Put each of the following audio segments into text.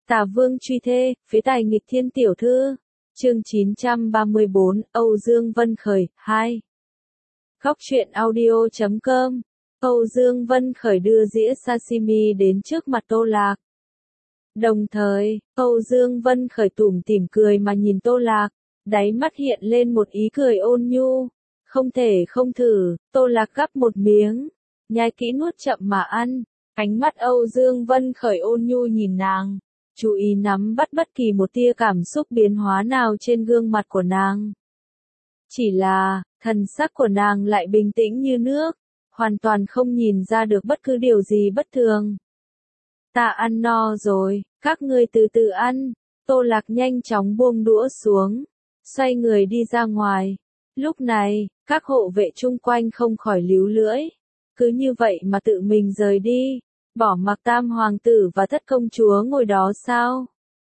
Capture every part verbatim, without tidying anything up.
Tả Vương truy thê, phế tài nghịch thiên tiểu thư. Chương chín trăm ba mươi bốn, Âu Dương Vân Khởi, hai. Góc truyện audio chấm com. Âu Dương Vân Khởi đưa dĩa sashimi đến trước mặt Tô Lạc. Đồng thời, Âu Dương Vân Khởi tủm tỉm cười mà nhìn Tô Lạc, đáy mắt hiện lên một ý cười ôn nhu. Không thể không thử, Tô Lạc gắp một miếng, nhai kỹ nuốt chậm mà ăn. Ánh mắt Âu Dương Vân Khởi ôn nhu nhìn nàng, chú ý nắm bắt bất kỳ một tia cảm xúc biến hóa nào trên gương mặt của nàng. Chỉ là, thần sắc của nàng lại bình tĩnh như nước, hoàn toàn không nhìn ra được bất cứ điều gì bất thường. Ta ăn no rồi, các ngươi từ từ ăn. Tô Lạc nhanh chóng buông đũa xuống, xoay người đi ra ngoài. Lúc này, các hộ vệ chung quanh không khỏi líu lưỡi, cứ như vậy mà tự mình rời đi, bỏ mặc Tam Hoàng tử và Thất Công Chúa ngồi đó sao?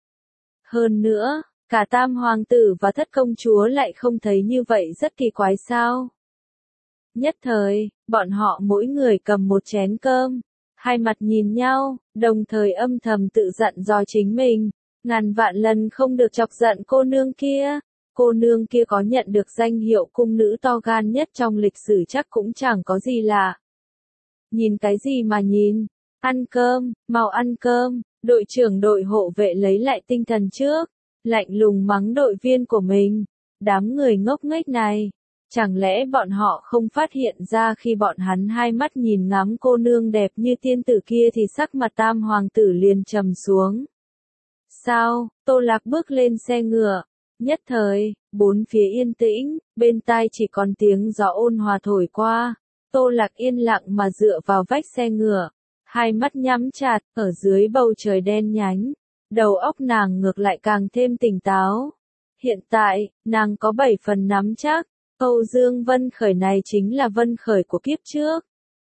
Hơn nữa, cả Tam Hoàng tử và Thất Công Chúa lại không thấy như vậy rất kỳ quái sao? Nhất thời, bọn họ mỗi người cầm một chén cơm, hai mặt nhìn nhau, đồng thời âm thầm tự dặn dò chính mình, ngàn vạn lần không được chọc giận cô nương kia. Cô nương kia có nhận được danh hiệu cung nữ to gan nhất trong lịch sử chắc cũng chẳng có gì lạ. Nhìn cái gì mà nhìn? Ăn cơm, mau ăn cơm. Đội trưởng đội hộ vệ lấy lại tinh thần trước, lạnh lùng mắng đội viên của mình. Đám người ngốc nghếch này, chẳng lẽ bọn họ không phát hiện ra khi bọn hắn hai mắt nhìn ngắm cô nương đẹp như tiên tử kia thì sắc mặt Tam Hoàng tử liền trầm xuống. Sao? Tô Lạc bước lên xe ngựa. Nhất thời, bốn phía yên tĩnh, bên tai chỉ còn tiếng gió ôn hòa thổi qua. Tô Lạc yên lặng mà dựa vào vách xe ngựa, hai mắt nhắm chặt, ở dưới bầu trời đen nhánh. Đầu óc nàng ngược lại càng thêm tỉnh táo. Hiện tại, nàng có bảy phần nắm chắc, Âu Dương Vân Khởi này chính là Vân Khởi của kiếp trước.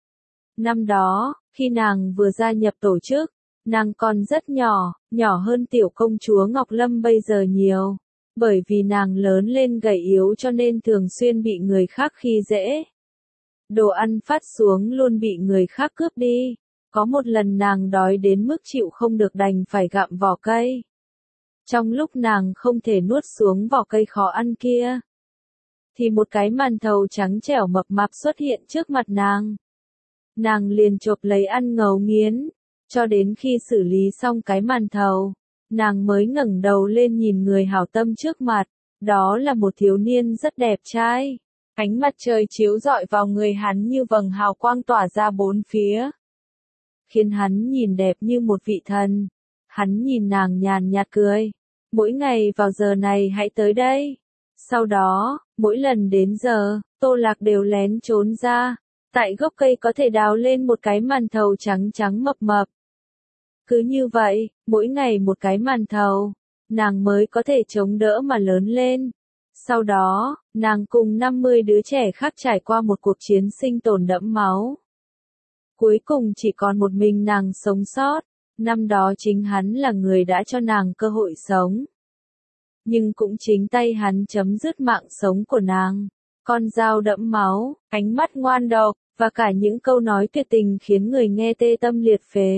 Năm đó, khi nàng vừa gia nhập tổ chức, nàng còn rất nhỏ, nhỏ hơn tiểu công chúa Ngọc Lâm bây giờ nhiều. Bởi vì nàng lớn lên gầy yếu cho nên thường xuyên bị người khác khi dễ. Đồ ăn phát xuống luôn bị người khác cướp đi. Có một lần nàng đói đến mức chịu không được đành phải gặm vỏ cây. Trong lúc nàng không thể nuốt xuống vỏ cây khó ăn kia, thì một cái màn thầu trắng trẻo mập mạp xuất hiện trước mặt nàng. Nàng liền chộp lấy ăn ngấu nghiến, cho đến khi xử lý xong cái màn thầu, nàng mới ngẩng đầu lên nhìn người hảo tâm trước mặt, đó là một thiếu niên rất đẹp trai. Ánh mặt trời chiếu rọi vào người hắn như vầng hào quang tỏa ra bốn phía, khiến hắn nhìn đẹp như một vị thần. Hắn nhìn nàng nhàn nhạt cười, mỗi ngày vào giờ này hãy tới đây. Sau đó, mỗi lần đến giờ, Tô Lạc đều lén trốn ra, tại gốc cây có thể đào lên một cái màn thầu trắng trắng mập mập. Cứ như vậy, mỗi ngày một cái màn thầu, nàng mới có thể chống đỡ mà lớn lên. Sau đó, nàng cùng năm mươi đứa trẻ khác trải qua một cuộc chiến sinh tồn đẫm máu. Cuối cùng chỉ còn một mình nàng sống sót, năm đó chính hắn là người đã cho nàng cơ hội sống. Nhưng cũng chính tay hắn chấm dứt mạng sống của nàng. Con dao đẫm máu, ánh mắt ngoan độc, và cả những câu nói tuyệt tình khiến người nghe tê tâm liệt phế.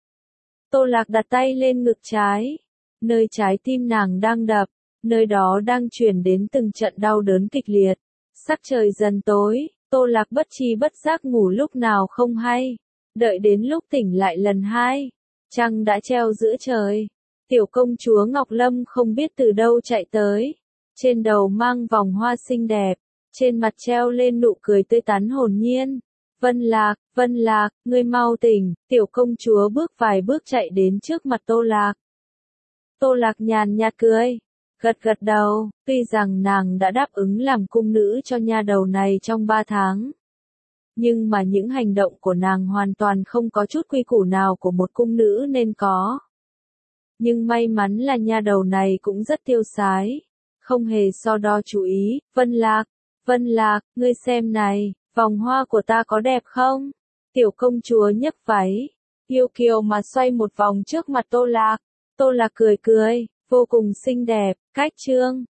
Tô Lạc đặt tay lên ngực trái, nơi trái tim nàng đang đập, nơi đó đang truyền đến từng trận đau đớn kịch liệt. Sắc trời dần tối, Tô Lạc bất tri bất giác ngủ lúc nào không hay. Đợi đến lúc tỉnh lại lần hai, trăng đã treo giữa trời. Tiểu công chúa Ngọc Lâm không biết từ đâu chạy tới, trên đầu mang vòng hoa xinh đẹp, trên mặt treo lên nụ cười tươi tắn hồn nhiên. Vân Lạc, Vân Lạc, ngươi mau tỉnh. Tiểu công chúa bước vài bước chạy đến trước mặt Tô Lạc. Tô Lạc nhàn nhạt cười, gật gật đầu, tuy rằng nàng đã đáp ứng làm cung nữ cho nha đầu này trong ba tháng. Nhưng mà những hành động của nàng hoàn toàn không có chút quy củ nào của một cung nữ nên có. Nhưng may mắn là nha đầu này cũng rất tiêu sái, không hề so đo chú ý. Vân Lạc, Vân Lạc, ngươi xem này, vòng hoa của ta có đẹp không? Tiểu công chúa nhấc váy, yêu kiều mà xoay một vòng trước mặt Tô Lạc. Tô Lạc cười cười, vô cùng xinh đẹp. Cách chương